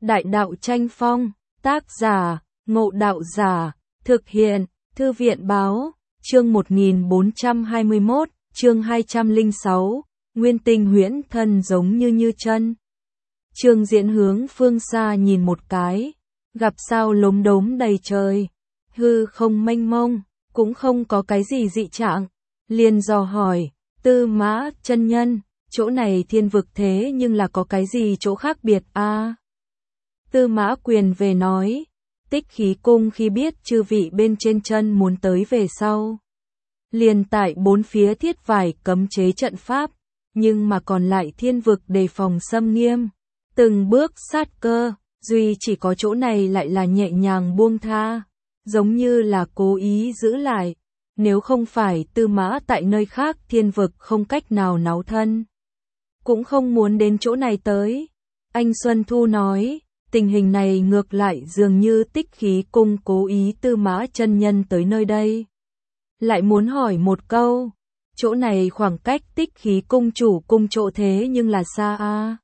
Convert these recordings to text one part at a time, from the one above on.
Đại đạo tranh phong, tác giả, Ngộ Đạo Giả, thực hiện, Thư viện Báo, chương 1421, chương 206, Nguyên Tinh huyễn thân giống như chân. Trương Diễn hướng phương xa nhìn một cái, gặp sao lốm đốm đầy trời, hư không mênh mông, cũng không có cái gì dị trạng, liền dò hỏi, Tư Mã chân nhân, chỗ này thiên vực thế nhưng là có cái gì chỗ khác biệt a? Tư Mã Quyền về nói, Tích Khí Cung khi biết chư vị bên trên chân muốn tới về sau, liền tại bốn phía thiết vải cấm chế trận pháp, nhưng mà còn lại thiên vực đề phòng xâm nghiêm, từng bước sát cơ, duy chỉ có chỗ này lại là nhẹ nhàng buông tha, giống như là cố ý giữ lại, nếu không phải Tư Mã tại nơi khác thiên vực không cách nào náo thân, cũng không muốn đến chỗ này tới. Anh Xuân Thu nói, tình hình này ngược lại dường như Tích Khí Cung cố ý Tư Mã chân nhân tới nơi đây. Lại muốn hỏi một câu, chỗ này khoảng cách Tích Khí Cung chủ cung chỗ thế nhưng là xa a?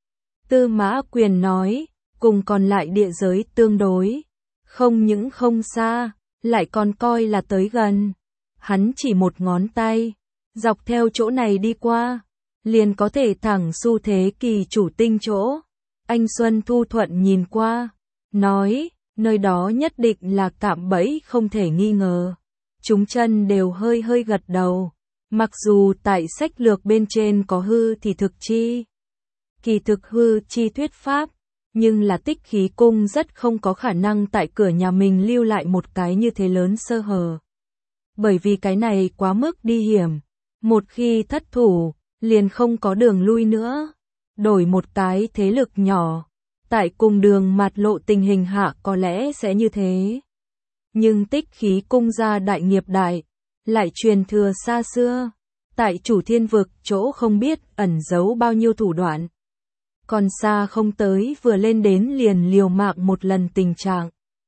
Tư Mã Quyền nói, cùng còn lại địa giới tương đối, không những không xa, lại còn coi là tới gần. Hắn chỉ một ngón tay, dọc theo chỗ này đi qua, liền có thể thẳng xu thế kỳ chủ tinh chỗ. Anh Xuân Thu thuận nhìn qua, nói, nơi đó nhất định là cạm bẫy không thể nghi ngờ. Chúng chân đều hơi hơi gật đầu, mặc dù tại sách lược bên trên có hư thì thực chi, kỳ thực hư chi thuyết pháp, nhưng là Tích Khí Cung rất không có khả năng tại cửa nhà mình lưu lại một cái như thế lớn sơ hở. Bởi vì cái này quá mức đi hiểm, một khi thất thủ, liền không có đường lui nữa. Đổi một cái thế lực nhỏ, tại cùng đường mạt lộ tình hình hạ có lẽ sẽ như thế. Nhưng Tích Khí Cung gia đại nghiệp đại, lại truyền thừa xa xưa, tại chủ thiên vực chỗ không biết ẩn giấu bao nhiêu thủ đoạn. Còn xa không tới vừa lên đến liền liều mạng một lần tình trạng.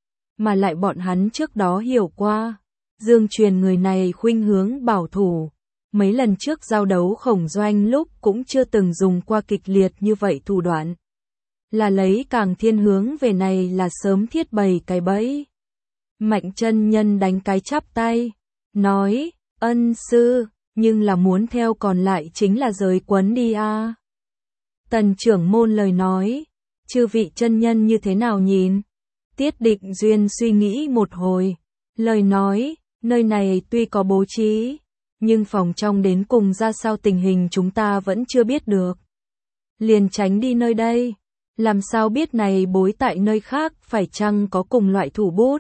Mà lại bọn hắn trước đó hiểu qua, Dương Truyền người này khuynh hướng bảo thủ. Mấy lần trước giao đấu Khổng Doanh lúc cũng chưa từng dùng qua kịch liệt như vậy thủ đoạn. Là lấy càng thiên hướng về này là sớm thiết bày cái bẫy. Mạnh chân nhân đánh cái chắp tay, nói, ân sư, nhưng là muốn theo còn lại chính là giới quấn đi a. Tần trưởng môn lời nói, chư vị chân nhân như thế nào nhìn? Tiết Định Duyên suy nghĩ một hồi, lời nói, nơi này tuy có bố trí, nhưng phòng trong đến cùng ra sao tình hình chúng ta vẫn chưa biết được. Liền tránh đi nơi đây, làm sao biết này bối tại nơi khác phải chăng có cùng loại thủ bút.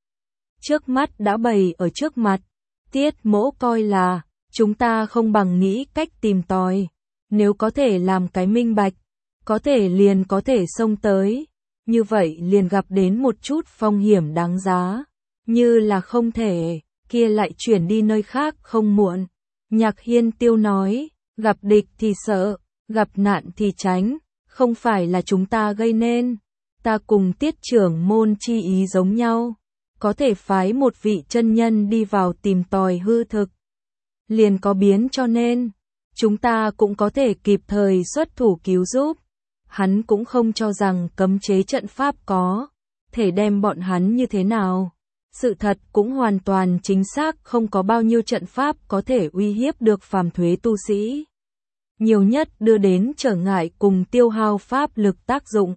Trước mắt đã bày ở trước mặt, Tiết Mỗ coi là, chúng ta không bằng nghĩ cách tìm tòi, nếu có thể làm cái minh bạch, có thể liền có thể xông tới, như vậy liền gặp đến một chút phong hiểm đáng giá, như là không thể, kia lại chuyển đi nơi khác không muộn. Nhạc Hiên Tiêu nói, gặp địch thì sợ, gặp nạn thì tránh, không phải là chúng ta gây nên, ta cùng Tiết trưởng môn chi ý giống nhau, có thể phái một vị chân nhân đi vào tìm tòi hư thực, liền có biến cho nên, chúng ta cũng có thể kịp thời xuất thủ cứu giúp. Hắn cũng không cho rằng cấm chế trận pháp có thể đem bọn hắn như thế nào. Sự thật cũng hoàn toàn chính xác không có bao nhiêu trận pháp có thể uy hiếp được phàm thuế tu sĩ. Nhiều nhất đưa đến trở ngại cùng tiêu hao pháp lực tác dụng.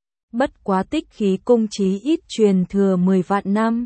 Bất quá Tích Khí Cung chí ít truyền thừa 10 vạn năm.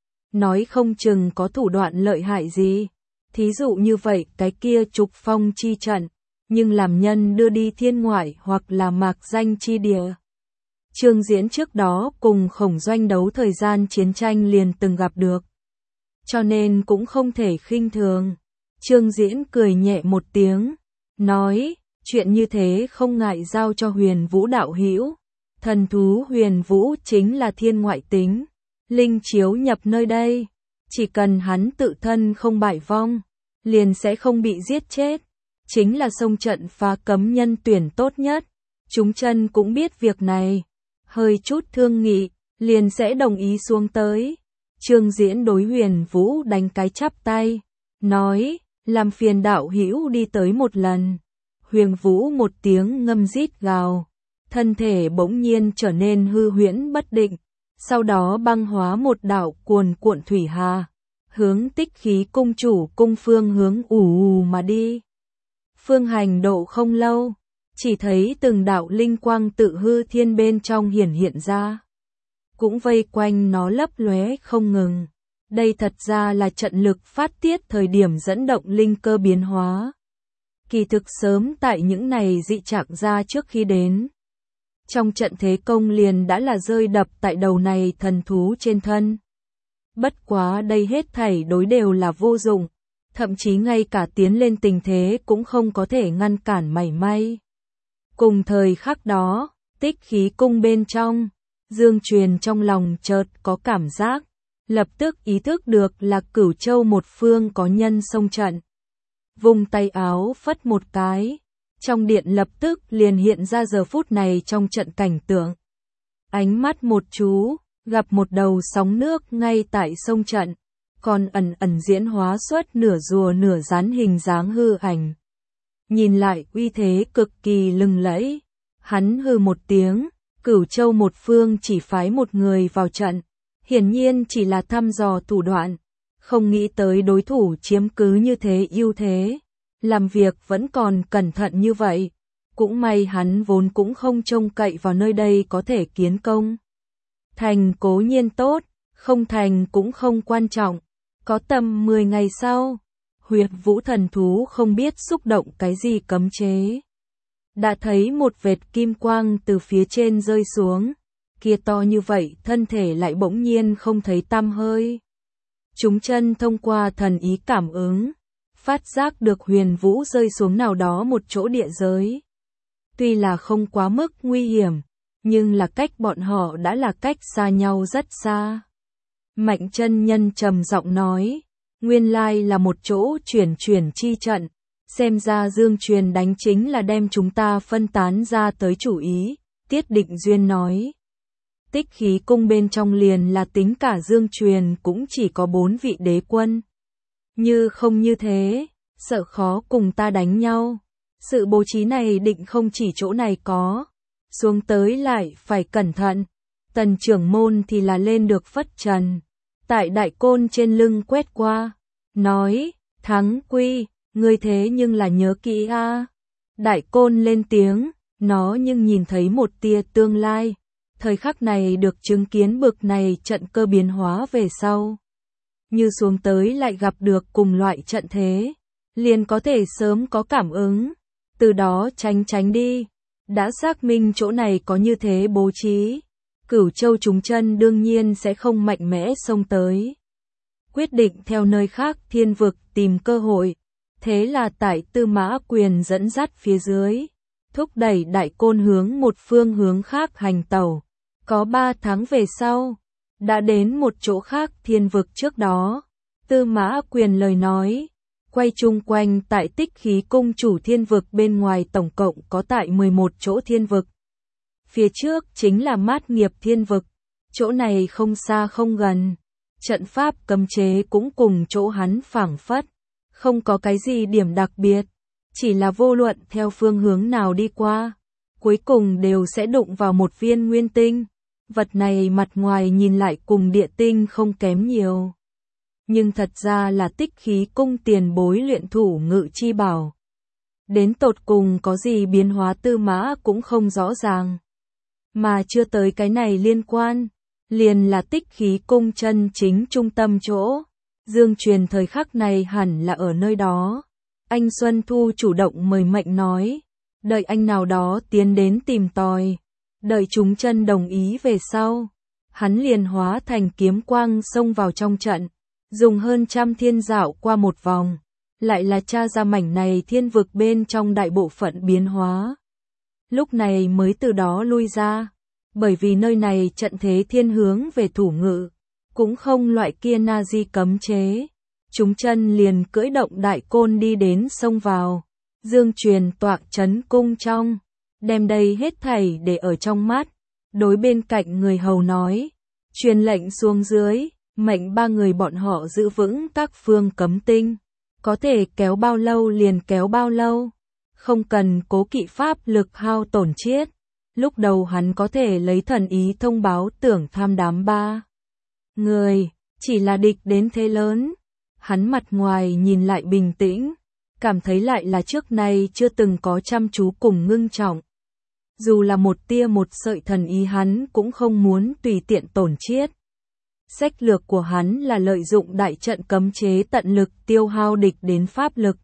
Nói không chừng có thủ đoạn lợi hại gì. Thí dụ như vậy cái kia trục phong chi trận, nhưng làm nhân đưa đi thiên ngoại hoặc là mạc danh chi địa. Trương Diễn trước đó cùng Khổng Doanh đấu thời gian chiến tranh liền từng gặp được. Cho nên cũng không thể khinh thường. Trương Diễn cười nhẹ một tiếng, nói, chuyện như thế không ngại giao cho Huyền Vũ đạo hữu. Thần thú Huyền Vũ chính là thiên ngoại tính, linh chiếu nhập nơi đây. Chỉ cần hắn tự thân không bại vong, liền sẽ không bị giết chết. Chính là xông trận phá cấm nhân tuyển tốt nhất. Chúng chân cũng biết việc này. Hơi chút thương nghị, liền sẽ đồng ý xuống tới. Trương Diễn đối Huyền Vũ đánh cái chắp tay, nói, làm phiền đạo hữu đi tới một lần. Huyền Vũ một tiếng ngâm rít gào, thân thể bỗng nhiên trở nên hư huyễn bất định, sau đó băng hóa một đạo cuồn cuộn thủy hà, hướng Tích Khí cung chủ cung phương hướng ù mà đi. Phương hành độ không lâu, chỉ thấy từng đạo linh quang tự hư thiên bên trong hiển hiện ra, cũng vây quanh nó lấp lóe không ngừng. Đây thật ra là trận lực phát tiết thời điểm dẫn động linh cơ biến hóa. Kỳ thực sớm tại những này dị trạng ra trước khi đến. Trong trận thế công liền đã là rơi đập tại đầu này thần thú trên thân. Bất quá đây hết thảy đối đều là vô dụng, thậm chí ngay cả tiến lên tình thế cũng không có thể ngăn cản mảy may. Cùng thời khắc đó, Tích Khí cung bên trong, Dương Truyền trong lòng chợt có cảm giác, lập tức ý thức được là Cửu Châu một phương có nhân xông trận. Vùng tay áo phất một cái, trong điện lập tức liền hiện ra giờ phút này trong trận cảnh tượng. Ánh mắt một chú, gặp một đầu sóng nước ngay tại sông trận, còn ẩn ẩn diễn hóa xuất nửa rùa nửa rắn hình dáng hư ảnh. Nhìn lại uy thế cực kỳ lừng lẫy, hắn hừ một tiếng, Cửu Châu một phương chỉ phái một người vào trận, hiển nhiên chỉ là thăm dò thủ đoạn, không nghĩ tới đối thủ chiếm cứ như thế ưu thế, làm việc vẫn còn cẩn thận như vậy, cũng may hắn vốn cũng không trông cậy vào nơi đây có thể kiến công. Thành cố nhiên tốt, không thành cũng không quan trọng, có tầm 10 ngày sau, Huyết Vũ thần thú không biết xúc động cái gì cấm chế. Đã thấy một vệt kim quang từ phía trên rơi xuống, kia to như vậy thân thể lại bỗng nhiên không thấy tăm hơi. Chúng chân thông qua thần ý cảm ứng, phát giác được Huyền Vũ rơi xuống nào đó một chỗ địa giới. Tuy là không quá mức nguy hiểm, nhưng là cách bọn họ đã là cách xa nhau rất xa. Mạnh chân nhân trầm giọng nói, nguyên lai là một chỗ chuyển chi trận, xem ra Dương Truyền đánh chính là đem chúng ta phân tán ra tới chủ ý, Tiết Định Duyên nói. Tích Khí cung bên trong liền là tính cả Dương Truyền cũng chỉ có 4 vị đế quân. Như không như thế, sợ khó cùng ta đánh nhau. Sự bố trí này định không chỉ chỗ này có, xuống tới lại phải cẩn thận. Tần trưởng môn thì là lên được phất trần, tại đại côn trên lưng quét qua, nói, Thắng Quy, ngươi thế nhưng là nhớ kỹ a. Đại côn lên tiếng, nó nhưng nhìn thấy một tia tương lai. Thời khắc này được chứng kiến bực này trận cơ biến hóa về sau. Như xuống tới lại gặp được cùng loại trận thế, liền có thể sớm có cảm ứng, từ đó tránh đi. Đã xác minh chỗ này có như thế bố trí, Cửu Châu chúng chân đương nhiên sẽ không mạnh mẽ xông tới. Quyết định theo nơi khác thiên vực tìm cơ hội, thế là tại Tư Mã Quyền dẫn dắt phía dưới, thúc đẩy đại côn hướng một phương hướng khác hành tẩu. Có 3 tháng về sau, đã đến một chỗ khác thiên vực trước đó, Tư Mã Quyền lời nói, quay chung quanh tại Tích Khí cung chủ thiên vực bên ngoài tổng cộng có tại 11 chỗ thiên vực. Phía trước chính là Mát Nghiệp thiên vực, chỗ này không xa không gần, trận pháp cấm chế cũng cùng chỗ hắn phảng phất, không có cái gì điểm đặc biệt, chỉ là vô luận theo phương hướng nào đi qua, cuối cùng đều sẽ đụng vào một viên nguyên tinh. Vật này mặt ngoài nhìn lại cùng địa tinh không kém nhiều, nhưng thật ra là Tích Khí cung tiền bối luyện thủ ngự chi bảo. Đến tột cùng có gì biến hóa Tư Mã cũng không rõ ràng. Mà chưa tới cái này liên quan, liền là Tích Khí cung chân chính trung tâm chỗ. Dương Truyền thời khắc này hẳn là ở nơi đó. Anh Xuân Thu chủ động mời mệnh nói, đợi anh nào đó tiến đến tìm tòi. Đợi chúng chân đồng ý về sau, hắn liền hóa thành kiếm quang xông vào trong trận, dùng hơn 100 thiên dạo qua một vòng, lại là tra ra mảnh này thiên vực bên trong đại bộ phận biến hóa. Lúc này mới từ đó lui ra, bởi vì nơi này trận thế thiên hướng về thủ ngự, cũng không loại kia na di cấm chế. Chúng chân liền cưỡi động đại côn đi đến xông vào, Dương Truyền tọa trấn cung trong. Đem đây hết thảy để ở trong mắt, đối bên cạnh người hầu nói, truyền lệnh xuống dưới, mệnh 3 người bọn họ giữ vững các phương cấm tinh, có thể kéo bao lâu liền kéo bao lâu, không cần cố kỵ pháp lực hao tổn chiết. Lúc đầu hắn có thể lấy thần ý thông báo tưởng tham đám ba người, chỉ là địch đến thế lớn. Hắn mặt ngoài nhìn lại bình tĩnh, cảm thấy lại là trước nay chưa từng có chăm chú cùng ngưng trọng. Dù là một tia một sợi thần ý hắn cũng không muốn tùy tiện tổn chiết. Sách lược của hắn là lợi dụng đại trận cấm chế tận lực tiêu hao địch đến pháp lực.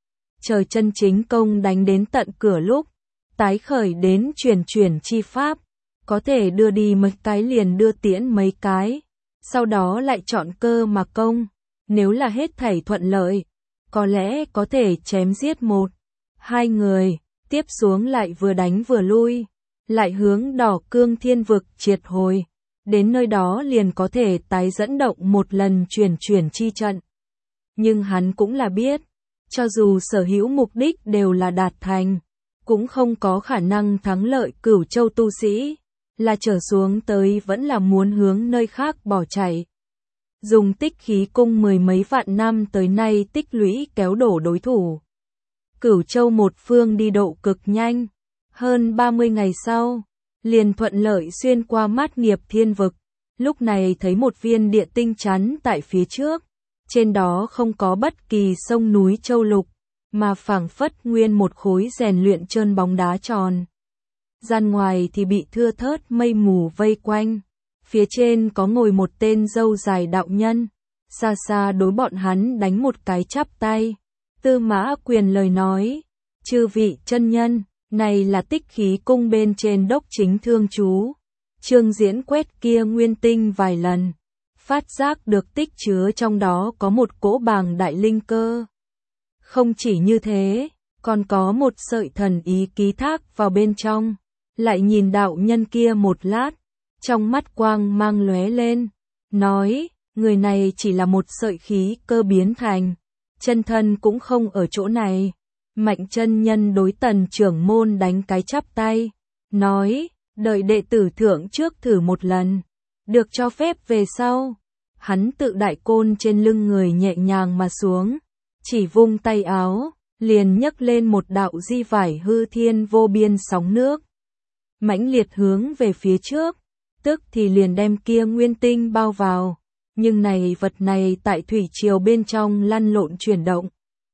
Chờ chân chính công đánh đến tận cửa lúc, tái khởi đến chuyển chi pháp, có thể đưa đi mấy cái liền đưa tiễn mấy cái, sau đó lại chọn cơ mà công, nếu là hết thảy thuận lợi, có lẽ có thể chém giết một, hai người, tiếp xuống lại vừa đánh vừa lui, lại hướng Đỏ Cương Thiên Vực triệt hồi, đến nơi đó liền có thể tái dẫn động một lần chuyển chi trận. Nhưng hắn cũng là biết, cho dù sở hữu mục đích đều là đạt thành, cũng không có khả năng thắng lợi Cửu Châu tu sĩ, là trở xuống tới vẫn là muốn hướng nơi khác bỏ chạy. Dùng tích khí cung mười mấy vạn năm tới nay tích lũy kéo đổ đối thủ. Cửu Châu một phương đi độ cực nhanh, hơn 30 ngày sau, liền thuận lợi xuyên qua Mát Nghiệp Thiên Vực, lúc này thấy một viên địa tinh chắn tại phía trước, trên đó không có bất kỳ sông núi châu lục, mà phảng phất nguyên một khối rèn luyện trơn bóng đá tròn. Gian ngoài thì bị thưa thớt mây mù vây quanh, phía trên có ngồi một tên râu dài đạo nhân, xa xa đối bọn hắn đánh một cái chắp tay. Tư Mã Quyền lời nói, chư vị chân nhân, này là tích khí cung bên trên đốc chính thương chú. Trương Diễn quét kia nguyên tinh vài lần, phát giác được tích chứa trong đó có một cỗ bàng đại linh cơ. Không chỉ như thế, còn có một sợi thần ý ký thác vào bên trong, lại nhìn đạo nhân kia một lát, trong mắt quang mang lóe lên, nói, người này chỉ là một sợi khí cơ biến thành, chân thân cũng không ở chỗ này. Mạnh chân nhân đối Tần trưởng môn đánh cái chắp tay, nói, đợi đệ tử thưởng trước thử một lần, được cho phép về sau. Hắn tự đại côn trên lưng người nhẹ nhàng mà xuống, chỉ vung tay áo, liền nhấc lên một đạo di vải hư thiên vô biên sóng nước. Mãnh liệt hướng về phía trước, tức thì liền đem kia nguyên tinh bao vào, nhưng này vật này tại thủy triều bên trong lăn lộn chuyển động.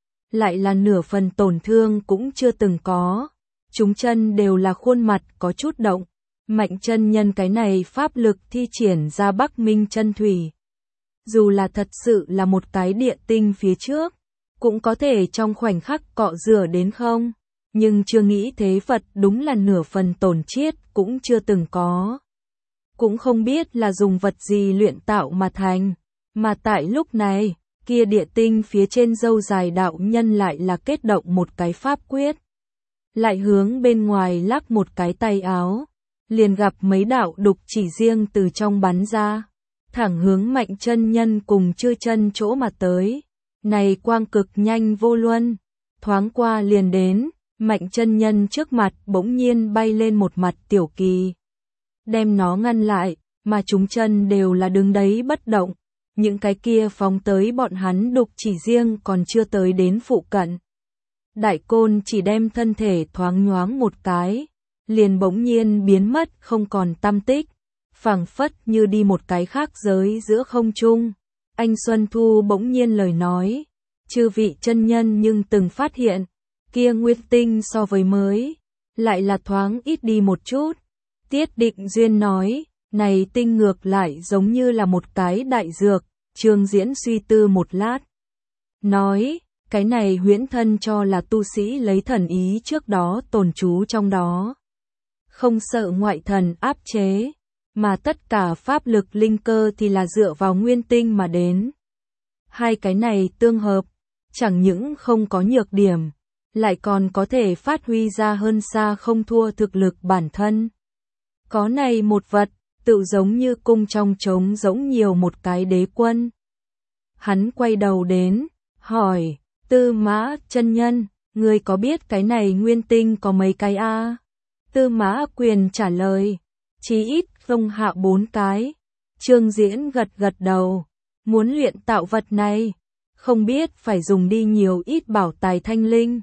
Lại là nửa phần tổn thương cũng chưa từng có, chúng chân đều là khuôn mặt có chút động, Mạnh chân nhân cái này pháp lực thi triển ra Bắc Minh chân thủy. Dù là thật sự là một cái địa tinh phía trước, cũng có thể trong khoảnh khắc cọ rửa đến không, nhưng chưa nghĩ thế vật đúng là nửa phần tổn chiết cũng chưa từng có. Cũng không biết là dùng vật gì luyện tạo mà thành, mà tại lúc này, kia địa tinh phía trên râu dài đạo nhân lại là kết động một cái pháp quyết. Lại hướng bên ngoài lắc một cái tay áo, liền gặp mấy đạo đục chỉ riêng từ trong bắn ra, thẳng hướng Mạnh chân nhân cùng Chư chân chỗ mà tới. Này quang cực nhanh vô luân, thoáng qua liền đến, Mạnh chân nhân trước mặt bỗng nhiên bay lên một mặt tiểu kỳ, đem nó ngăn lại, mà chúng chân đều là đứng đấy bất động. Những cái kia phóng tới bọn hắn đục chỉ riêng còn chưa tới đến phụ cận. Đại côn chỉ đem thân thể thoáng nhoáng một cái, liền bỗng nhiên biến mất không còn tăm tích, phảng phất như đi một cái khác giới giữa không trung. Anh Xuân Thu bỗng nhiên lời nói, chư vị chân nhân nhưng từng phát hiện, kia nguyên tinh so với mới, lại là thoáng ít đi một chút. Tiết Định Duyên nói, này tinh ngược lại giống như là một cái đại dược. Trương Diễn suy tư một lát, nói, cái này huyễn thân cho là tu sĩ lấy thần ý trước đó tồn trú trong đó. Không sợ ngoại thần áp chế, mà tất cả pháp lực linh cơ thì là dựa vào nguyên tinh mà đến. Hai cái này tương hợp, chẳng những không có nhược điểm, lại còn có thể phát huy ra hơn xa không thua thực lực bản thân. Có này một vật, tự giống như cung trong trống giống nhiều một cái đế quân. Hắn quay đầu đến, hỏi, Tư Mã chân nhân, ngươi có biết cái này nguyên tinh có mấy cái a? Tư Mã Quyền trả lời, chí ít không hạ 4 cái. Trương Diễn gật gật đầu, muốn luyện tạo vật này, không biết phải dùng đi nhiều ít bảo tài thanh linh.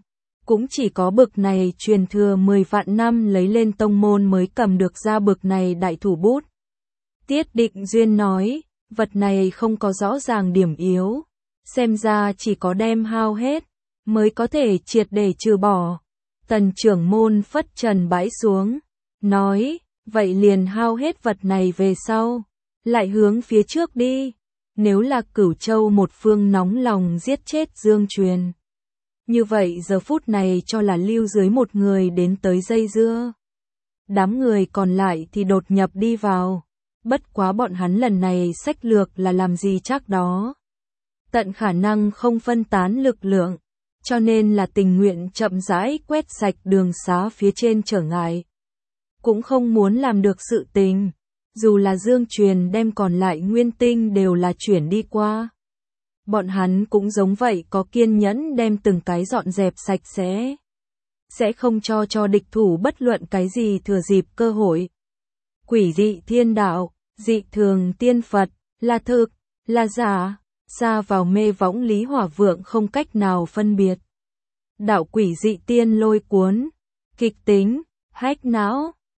Cũng chỉ có bực này truyền thừa 10 vạn năm lấy lên tông môn mới cầm được ra bực này đại thủ bút. Tiết Định Duyên nói, vật này không có rõ ràng điểm yếu, xem ra chỉ có đem hao hết, mới có thể triệt để trừ bỏ. Tần trưởng môn phất trần bãi xuống, nói, vậy liền hao hết vật này về sau, lại hướng phía trước đi. Nếu là Cửu Châu một phương nóng lòng giết chết Dương Truyền, như vậy giờ phút này cho là lưu dưới một người đến tới dây dưa. Đám người còn lại thì đột nhập đi vào. Bất quá bọn hắn lần này sách lược là làm gì chắc đó. Tận khả năng không phân tán lực lượng, cho nên là tình nguyện chậm rãi quét sạch đường xá phía trên trở ngại. Cũng không muốn làm được sự tình, dù là Dương Truyền đem còn lại nguyên tinh đều là chuyển đi qua. Bọn hắn cũng giống vậy có kiên nhẫn đem từng cái dọn dẹp sạch sẽ không cho địch thủ bất luận cái gì thừa dịp cơ hội. Quỷ dị thiên đạo, dị thường tiên Phật, là thực, là giả, xa vào mê võng Lý Hỏa Vượng không cách nào phân biệt. Đạo quỷ dị tiên lôi cuốn, kịch tính, hách não,